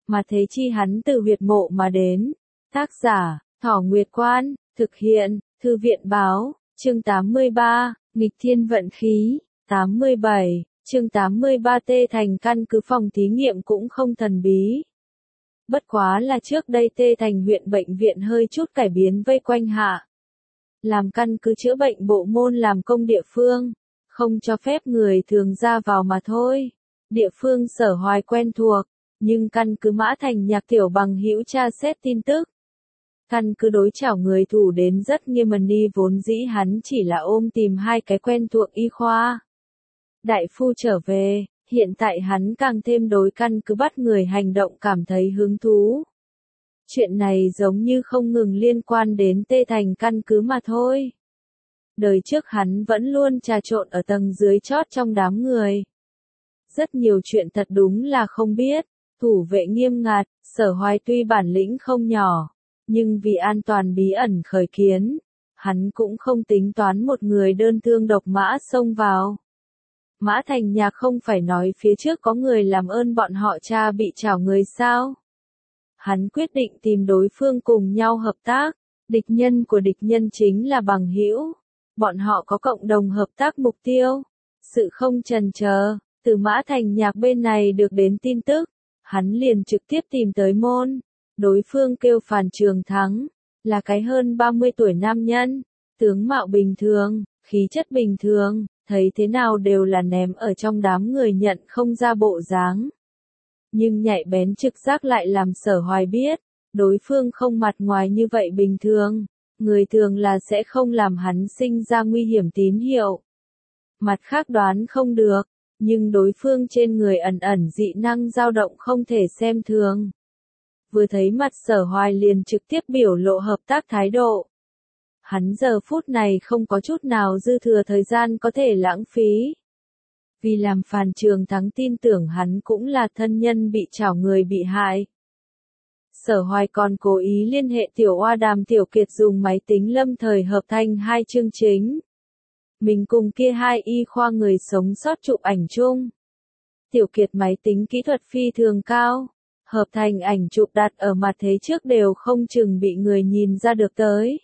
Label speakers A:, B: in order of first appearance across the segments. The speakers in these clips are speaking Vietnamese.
A: mà thế chi hắn từ huyệt mộ mà đến. Tác giả, Thỏ Nguyệt Quan, thực hiện, Thư viện báo, chương 83, nghịch thiên vận khí, 87, chương 83 Tê Thành căn cứ phòng thí nghiệm cũng không thần bí. Bất quá là trước đây Tê Thành huyện bệnh viện hơi chút cải biến vây quanh hạ. Làm căn cứ chữa bệnh bộ môn làm công địa phương, không cho phép người thường ra vào mà thôi. Địa phương Sở Hoài quen thuộc, nhưng căn cứ Mã Thành Nhạc tiểu bằng hữu tra xét tin tức. Căn cứ đối chảo người thủ đến rất nghiêm ni vốn dĩ hắn chỉ là ôm tìm hai cái quen thuộc y khoa. Đại phu trở về, hiện tại hắn càng thêm đối căn cứ bắt người hành động cảm thấy hứng thú. Chuyện này giống như không ngừng liên quan đến Tê Thành căn cứ mà thôi. Đời trước hắn vẫn luôn trà trộn ở tầng dưới chót trong đám người. Rất nhiều chuyện thật đúng là không biết, thủ vệ nghiêm ngặt, Sở Hoài tuy bản lĩnh không nhỏ, nhưng vì an toàn bí ẩn khởi kiến, hắn cũng không tính toán một người đơn thương độc mã xông vào. Mã Thành Nhạc không phải nói phía trước có người làm ơn bọn họ cha bị trảo người sao? Hắn quyết định tìm đối phương cùng nhau hợp tác, địch nhân của địch nhân chính là bằng hữu. Bọn họ có cộng đồng hợp tác mục tiêu. Sự không chần chờ, từ Mã Thành Nhạc bên này được đến tin tức, hắn liền trực tiếp tìm tới môn. Đối phương kêu Phàn Trường Thắng, là cái hơn 30 tuổi nam nhân, tướng mạo bình thường, khí chất bình thường, thấy thế nào đều là ném ở trong đám người nhận không ra bộ dáng. Nhưng nhạy bén trực giác lại làm Sở Hoài biết, đối phương không mặt ngoài như vậy bình thường, người thường là sẽ không làm hắn sinh ra nguy hiểm tín hiệu. Mặt khác đoán không được, nhưng đối phương trên người ẩn ẩn dị năng dao động không thể xem thường. Vừa thấy mặt Sở Hoài liền trực tiếp biểu lộ hợp tác thái độ. Hắn giờ phút này không có chút nào dư thừa thời gian có thể lãng phí. Vì làm Phàn Trường Thắng tin tưởng hắn cũng là thân nhân bị trảo người bị hại. Sở Hoài còn cố ý liên hệ Tiểu Oa Đàm Tiểu Kiệt dùng máy tính lâm thời hợp thành hai chương chính. Mình cùng kia hai y khoa người sống sót chụp ảnh chung. Tiểu Kiệt máy tính kỹ thuật phi thường cao, hợp thành ảnh chụp đặt ở mặt thế trước đều không chừng bị người nhìn ra được tới.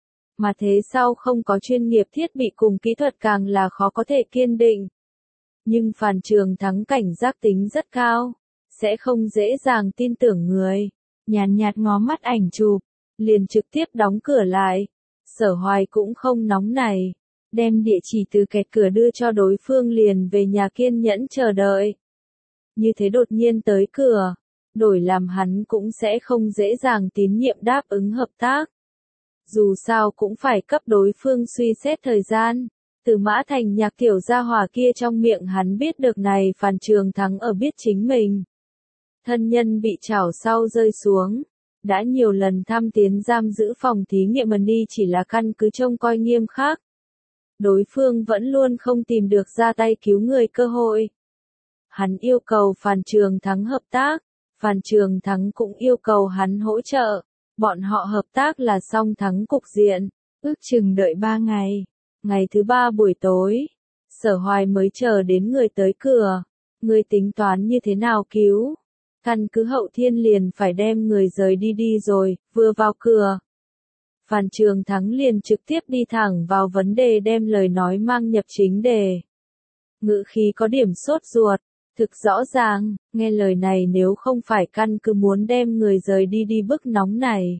A: Mà thế sau không có chuyên nghiệp thiết bị cùng kỹ thuật càng là khó có thể kiên định. Nhưng Phàn Trường Thắng cảnh giác tính rất cao, sẽ không dễ dàng tin tưởng người. Nhàn nhạt ngó mắt ảnh chụp, liền trực tiếp đóng cửa lại. Sở Hoài cũng không nóng này, đem địa chỉ từ kẹt cửa đưa cho đối phương liền về nhà kiên nhẫn chờ đợi. Như thế đột nhiên tới cửa, đổi làm hắn cũng sẽ không dễ dàng tín nhiệm đáp ứng hợp tác. Dù sao cũng phải cấp đối phương suy xét thời gian. Từ Mã Thành Nhạc tiểu gia hỏa kia trong miệng hắn biết được này Phàn Trường Thắng ở biết chính mình. Thân nhân bị trảo sau rơi xuống. Đã nhiều lần thăm tiến giam giữ phòng thí nghiệm ni chỉ là căn cứ trông coi nghiêm khắc. Đối phương vẫn luôn không tìm được ra tay cứu người cơ hội. Hắn yêu cầu Phàn Trường Thắng hợp tác. Phàn Trường Thắng cũng yêu cầu hắn hỗ trợ. Bọn họ hợp tác là song thắng cục diện. Ước chừng đợi 3 ngày. Ngày thứ 3 buổi tối, Sở Hoài mới chờ đến người tới cửa. Người tính toán như thế nào cứu? Căn cứ Hậu Thiên liền phải đem người rời đi rồi, vừa vào cửa. Phàn Trường Thắng liền trực tiếp đi thẳng vào vấn đề đem lời nói mang nhập chính đề. Ngữ khí có điểm sốt ruột, thực rõ ràng, nghe lời này nếu không phải căn cứ muốn đem người rời đi bức nóng này.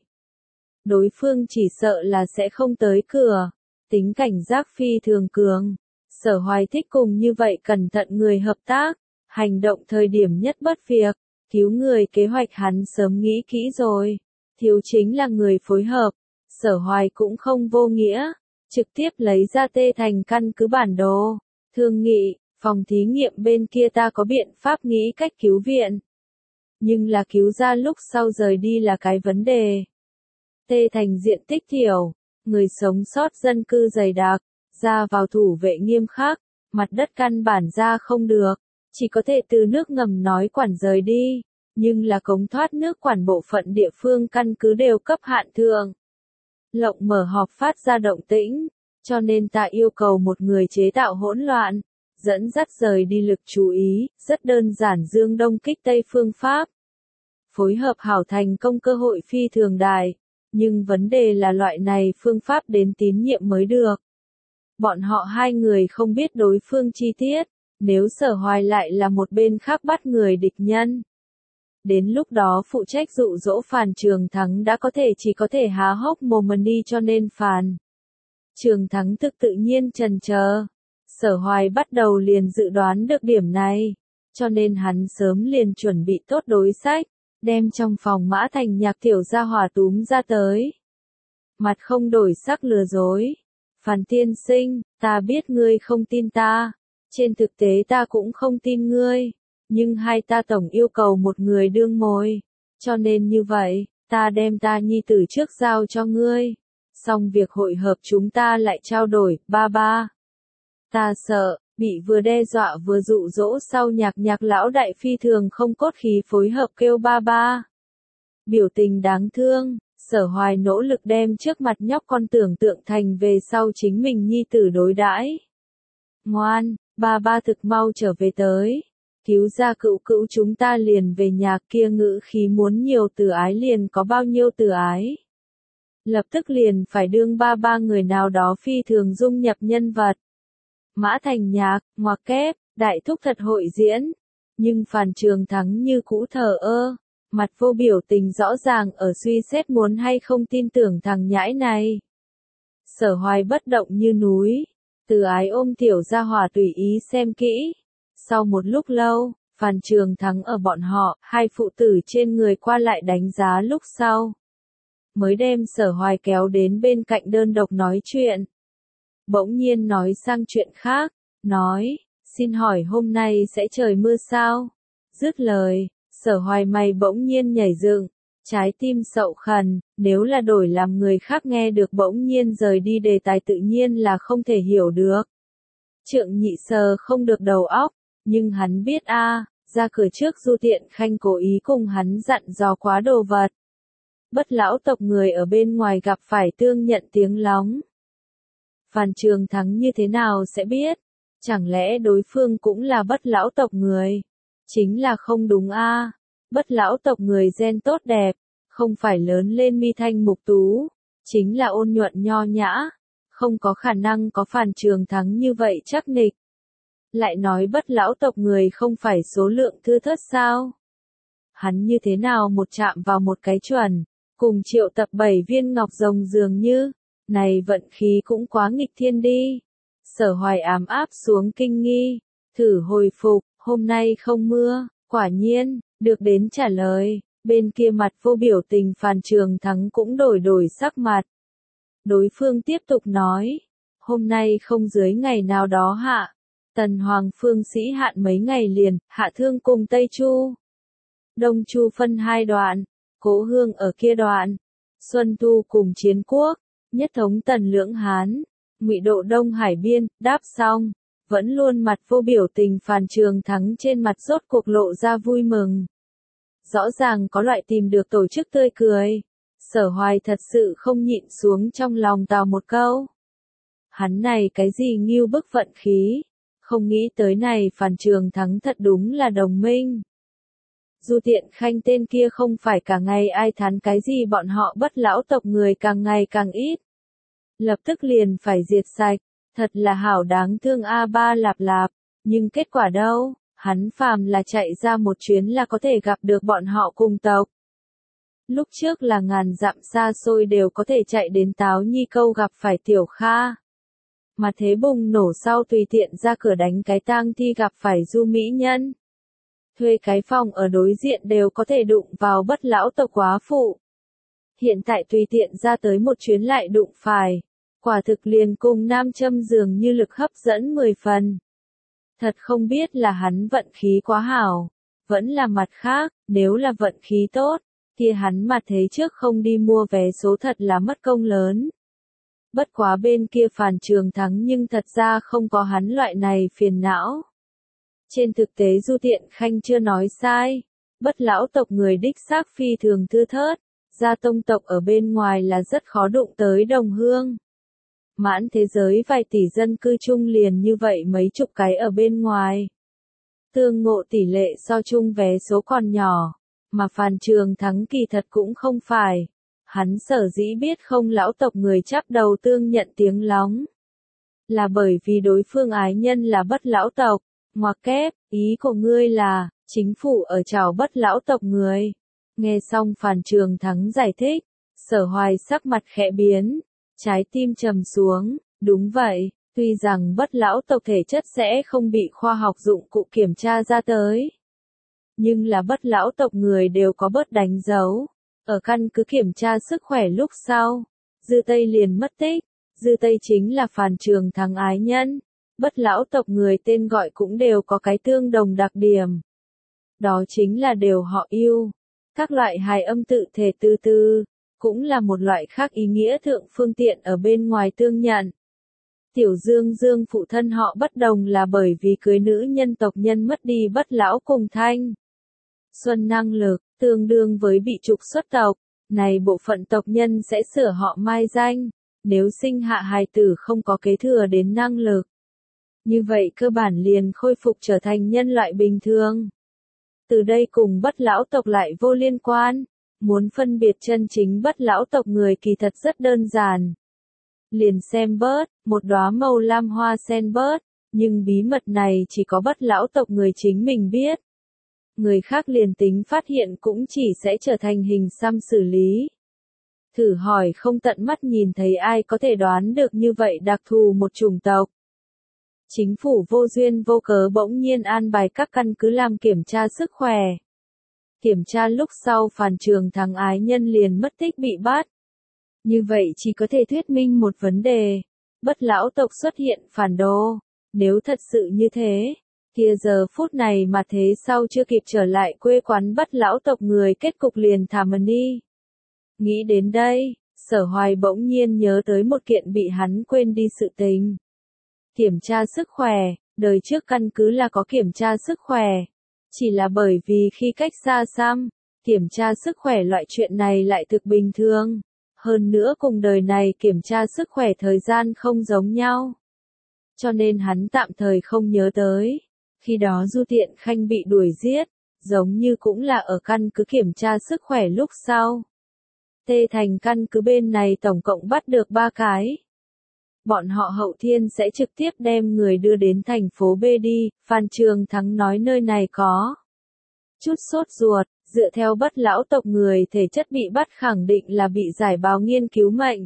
A: Đối phương chỉ sợ là sẽ không tới cửa. Tính cảnh giác phi thường cường. Sở Hoài thích cùng như vậy cẩn thận người hợp tác, hành động thời điểm nhất bất việc, cứu người kế hoạch hắn sớm nghĩ kỹ rồi, thiếu chính là người phối hợp. Sở Hoài cũng không vô nghĩa, trực tiếp lấy ra Tê Thành căn cứ bản đồ, thương nghị, phòng thí nghiệm bên kia ta có biện pháp nghĩ cách cứu viện. Nhưng là cứu ra lúc sau rời đi là cái vấn đề. Tê Thành diện tích thiểu. Người sống sót dân cư dày đặc, ra vào thủ vệ nghiêm khắc, mặt đất căn bản ra không được, chỉ có thể từ nước ngầm nói quản rời đi, nhưng là cống thoát nước quản bộ phận địa phương căn cứ đều cấp hạn thường. Lộng mở họp phát ra động tĩnh, cho nên ta yêu cầu một người chế tạo hỗn loạn, dẫn dắt rời đi lực chú ý, rất đơn giản dương đông kích tây phương pháp. phối hợp hảo thành công cơ hội phi thường đại, nhưng vấn đề là loại này phương pháp đến tín nhiệm mới được. Bọn họ hai người không biết đối phương chi tiết, nếu Sở Hoài lại là một bên khác bắt người địch nhân. Đến lúc đó phụ trách dụ dỗ Phàn Trường Thắng đã chỉ có thể há hốc mồm mà đi, cho nên Phàn Trường Thắng tự nhiên chần chờ. Sở Hoài bắt đầu liền dự đoán được điểm này, cho nên hắn sớm liền chuẩn bị tốt đối sách, đem trong phòng Mã Thành Nhạc tiểu gia hỏa túm ra tới. Mặt không đổi sắc lừa dối. Phàn tiên sinh, ta biết ngươi không tin ta, trên thực tế ta cũng không tin ngươi, nhưng hai ta tổng yêu cầu một người đương mồi, cho nên như vậy, ta đem ta nhi tử trước giao cho ngươi, xong việc hội hợp chúng ta lại trao đổi, ba ba. Ta sợ, bị vừa đe dọa vừa dụ dỗ sau Nhạc lão đại phi thường không cốt khí phối hợp kêu ba ba. Biểu tình đáng thương, Sở Hoài nỗ lực đem trước mặt nhóc con tưởng tượng thành về sau chính mình nhi tử đối đãi. Ngoan, ba ba thực mau trở về tới. Cứu ra cữu cữu chúng ta liền về nhà, kia ngữ khí muốn nhiều từ ái liền có bao nhiêu từ ái. Lập tức liền phải đương ba ba người nào đó phi thường dung nhập nhân vật. Mã Thành Nhạc, ngoặc kép, đại thúc thật hội diễn. Nhưng Phàn Trường Thắng như cũ thờ ơ, mặt vô biểu tình rõ ràng ở suy xét muốn hay không tin tưởng thằng nhãi này. Sở Hoài bất động như núi, từ ái ôm tiểu gia hỏa tùy ý xem kỹ. Sau một lúc lâu, Phàn Trường Thắng ở bọn họ, hai phụ tử trên người qua lại đánh giá lúc sau. Mới đem Sở Hoài kéo đến bên cạnh đơn độc nói chuyện. Bỗng nhiên nói sang chuyện khác, nói, xin hỏi hôm nay sẽ trời mưa sao? Dứt lời, Sở Hoài mày bỗng nhiên nhảy dựng, trái tim sậu khẩn, nếu là đổi làm người khác nghe được bỗng nhiên rời đi đề tài tự nhiên là không thể hiểu được. Trượng Nhị Sơ không được đầu óc, nhưng hắn biết ra cửa trước Du Tiện Khanh cố ý cùng hắn dặn dò quá đồ vật. Bất lão tộc người ở bên ngoài gặp phải tương nhận tiếng lóng. Phàn Trường Thắng như thế nào sẽ biết? Chẳng lẽ đối phương cũng là bất lão tộc người? Chính là không đúng Bất lão tộc người gen tốt đẹp, không phải lớn lên mi thanh mục tú, chính là ôn nhuận nho nhã, không có khả năng có Phàn Trường Thắng như vậy chắc nịch. Lại nói bất lão tộc người không phải số lượng thưa thớt sao? Hắn như thế nào một chạm vào một cái chuẩn, cùng triệu tập 7 viên ngọc rồng dường như, này vận khí cũng quá nghịch thiên đi. Sở Hoài ám áp xuống kinh nghi, thử hồi phục, hôm nay không mưa, quả nhiên, được đến trả lời, bên kia mặt vô biểu tình Phàn Trường Thắng cũng đổi sắc mặt. Đối phương tiếp tục nói, hôm nay không dưới ngày nào đó hạ. Tần Hoàng phương sĩ hạn mấy ngày liền, hạ thương cùng Tây Chu. Đông Chu phân hai đoạn, Cố Hương ở kia đoạn. Xuân Thu cùng Chiến Quốc, nhất thống Tần Lưỡng Hán, ngụy độ Đông Hải biên, đáp xong. Vẫn luôn mặt vô biểu tình Phàn Trường Thắng trên mặt rốt cuộc lộ ra vui mừng. Rõ ràng có loại tìm được tổ chức tươi cười. Sở Hoài thật sự không nhịn xuống trong lòng tào một câu. Hắn này cái gì nghiêu bức vận khí. Không nghĩ tới này Phàn Trường Thắng thật đúng là đồng minh. Du Tiện Khanh tên kia không phải cả ngày ai thán cái gì bọn họ bất lão tộc người càng ngày càng ít. Lập tức liền phải diệt sạch, thật là hảo đáng thương ba lạp lạp, nhưng kết quả đâu, hắn phàm là chạy ra một chuyến là có thể gặp được bọn họ cùng tộc. Lúc trước là ngàn dặm xa xôi đều có thể chạy đến Táo Nhi Câu gặp phải Tiểu Kha. Mà thế bùng nổ sau tùy tiện ra cửa đánh cái tang thi gặp phải Du Mỹ Nhân. Thuê cái phòng ở đối diện đều có thể đụng vào bất lão tộc quá phụ. Hiện tại tùy tiện ra tới một chuyến lại đụng phải. Quả thực liền cùng nam châm dường như lực hấp dẫn 10 phần. Thật không biết là hắn vận khí quá hảo. Vẫn là mặt khác, nếu là vận khí tốt, kia hắn mà thế trước không đi mua vé số thật là mất công lớn. Bất quá bên kia Phàn Trường Thắng nhưng thật ra không có hắn loại này phiền não. Trên thực tế Du Tiện Khanh chưa nói sai, bất lão tộc người đích xác phi thường thưa thớt, gia tông tộc ở bên ngoài là rất khó đụng tới đồng hương. Mãn thế giới vài tỷ dân cư chung liền như vậy mấy chục cái ở bên ngoài. Tương ngộ tỷ lệ so chung vé số còn nhỏ, Mà Phan Trường Thắng kỳ thật cũng không phải. Hắn sở dĩ biết không lão tộc người chắp đầu tương nhận tiếng lóng. Là bởi vì đối phương ái nhân là bất lão tộc. Ngoặc kép, ý của ngươi là, chính phủ ở trảo bất lão tộc người. Nghe xong Phan Trường Thắng giải thích, Sở Hoài sắc mặt khẽ biến, trái tim trầm xuống, đúng vậy, tuy rằng bất lão tộc thể chất sẽ không bị khoa học dụng cụ kiểm tra ra tới. Nhưng là bất lão tộc người đều có bớt đánh dấu, ở căn cứ kiểm tra sức khỏe lúc sau, Dư Tây liền mất tích, Dư Tây chính là Phan Trường Thắng ái nhân, bất lão tộc người tên gọi cũng đều có cái tương đồng đặc điểm. Đó chính là đều họ yêu. Các loại hài âm tự thể từ từ, cũng là một loại khác ý nghĩa thượng phương tiện ở bên ngoài tương nhận. Tiểu Dương Dương phụ thân họ bất đồng là bởi vì cưới nữ nhân tộc nhân mất đi bất lão cùng thanh xuân năng lực, tương đương với bị trục xuất tộc, này bộ phận tộc nhân sẽ sửa họ mai danh, nếu sinh hạ hài tử không có kế thừa đến năng lực. Như vậy cơ bản liền khôi phục trở thành nhân loại bình thường. Từ đây cùng bất lão tộc lại vô liên quan, muốn phân biệt chân chính bất lão tộc người kỳ thật rất đơn giản. Liền xem bớt, một đóa màu lam hoa sen bớt, nhưng bí mật này chỉ có bất lão tộc người chính mình biết. Người khác liền tính phát hiện cũng chỉ sẽ trở thành hình xăm xử lý. Thử hỏi không tận mắt nhìn thấy ai có thể đoán được như vậy đặc thù một chủng tộc. Chính phủ vô duyên vô cớ bỗng nhiên an bài các căn cứ làm kiểm tra sức khỏe. Kiểm tra lúc sau Phan Trường Thắng ái nhân liền mất tích bị bắt. Như vậy chỉ có thể thuyết minh một vấn đề. Bất lão tộc xuất hiện phản đồ. Nếu thật sự như thế, kia giờ phút này mà thế sau chưa kịp trở lại quê quán bất lão tộc người kết cục liền thả mần đi. Nghĩ đến đây, Sở Hoài bỗng nhiên nhớ tới một kiện bị hắn quên đi sự tình. Kiểm tra sức khỏe, đời trước căn cứ là có kiểm tra sức khỏe. Chỉ là bởi vì khi cách xa xăm, kiểm tra sức khỏe loại chuyện này lại thực bình thường. Hơn nữa cùng đời này kiểm tra sức khỏe thời gian không giống nhau. Cho nên hắn tạm thời không nhớ tới. Khi đó Du Tiện Khanh bị đuổi giết, giống như cũng là ở căn cứ kiểm tra sức khỏe lúc sau. Tê Thành căn cứ bên này tổng cộng bắt được 3 cái. Bọn họ hậu thiên sẽ trực tiếp đem người đưa đến thành phố B đi, Phan Trường Thắng nói nơi này có chút sốt ruột, dựa theo bất lão tộc người thể chất bị bắt khẳng định là bị giải báo nghiên cứu mệnh.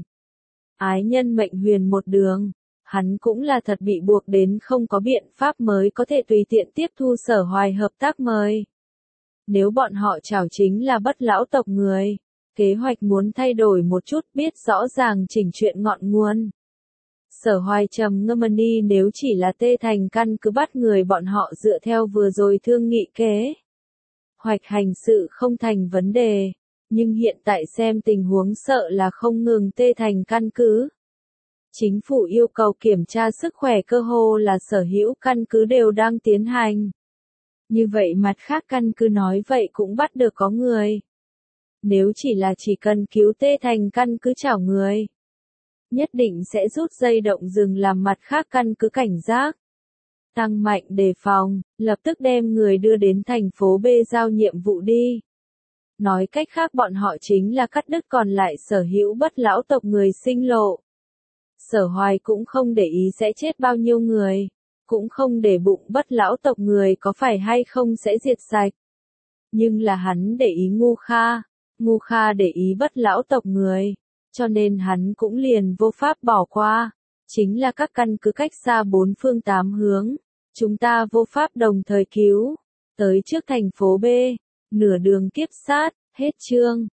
A: Ái nhân mệnh huyền một đường, hắn cũng là thật bị buộc đến không có biện pháp mới có thể tùy tiện tiếp thu Sở Hoài hợp tác mời. Nếu bọn họ chảo chính là bất lão tộc người, kế hoạch muốn thay đổi một chút biết rõ ràng chỉnh chuyện ngọn nguồn. Sở Hoài trầm ngâm đi nếu chỉ là Tê Thành căn cứ bắt người bọn họ dựa theo vừa rồi thương nghị kế. Hoạch hành sự không thành vấn đề, nhưng hiện tại xem tình huống sợ là không ngừng Tê Thành căn cứ. Chính phủ yêu cầu kiểm tra sức khỏe cơ hồ là sở hữu căn cứ đều đang tiến hành. Như vậy mặt khác căn cứ nói vậy cũng bắt được có người. Nếu chỉ cần cứu Tê Thành căn cứ chảo người, nhất định sẽ rút dây động rừng làm mặt khác căn cứ cảnh giác. Tăng mạnh đề phòng, lập tức đem người đưa đến thành phố B giao nhiệm vụ đi. Nói cách khác bọn họ chính là cắt đứt còn lại sở hữu bất lão tộc người sinh lộ. Sở Hoài cũng không để ý sẽ chết bao nhiêu người, cũng không để bụng bất lão tộc người có phải hay không sẽ diệt sạch. Nhưng là hắn để ý Ngu Kha để ý bất lão tộc người, cho nên hắn cũng liền vô pháp bỏ qua. Chính là các căn cứ cách xa 4 phương 8 hướng, chúng ta vô pháp đồng thời cứu. Tới trước thành phố B, nửa đường kiếp sát, hết chương.